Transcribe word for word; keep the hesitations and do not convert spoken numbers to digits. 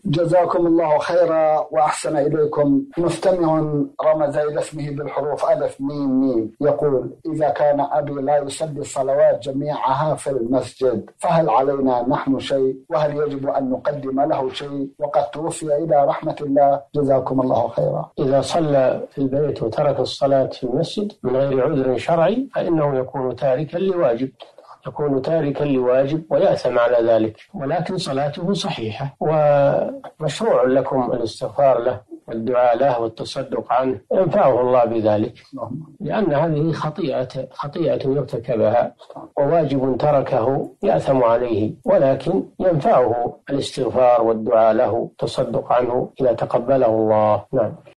جزاكم الله خيرا وأحسن إليكم. مستمع رمز إلى اسمه بالحروف ألف ميم ميم يقول: إذا كان أبي لا يصلي الصلوات جميعها في المسجد فهل علينا نحن شيء؟ وهل يجب أن نقدم له شيء وقد توفي إلى رحمة الله؟ جزاكم الله خيرا. إذا صلى في البيت وترك الصلاة في المسجد من غير عذر شرعي فإنه يكون تاركا لواجب يكون تاركا لواجب ويأثم على ذلك، ولكن صلاته صحيحة، ومشروع لكم الاستغفار له والدعاء له والتصدق عنه، ينفعه الله بذلك، لأن هذه خطيئة خطيئة يرتكبها وواجب تركه يأثم عليه، ولكن ينفعه الاستغفار والدعاء له والتصدق عنه إذا تقبله الله. نعم.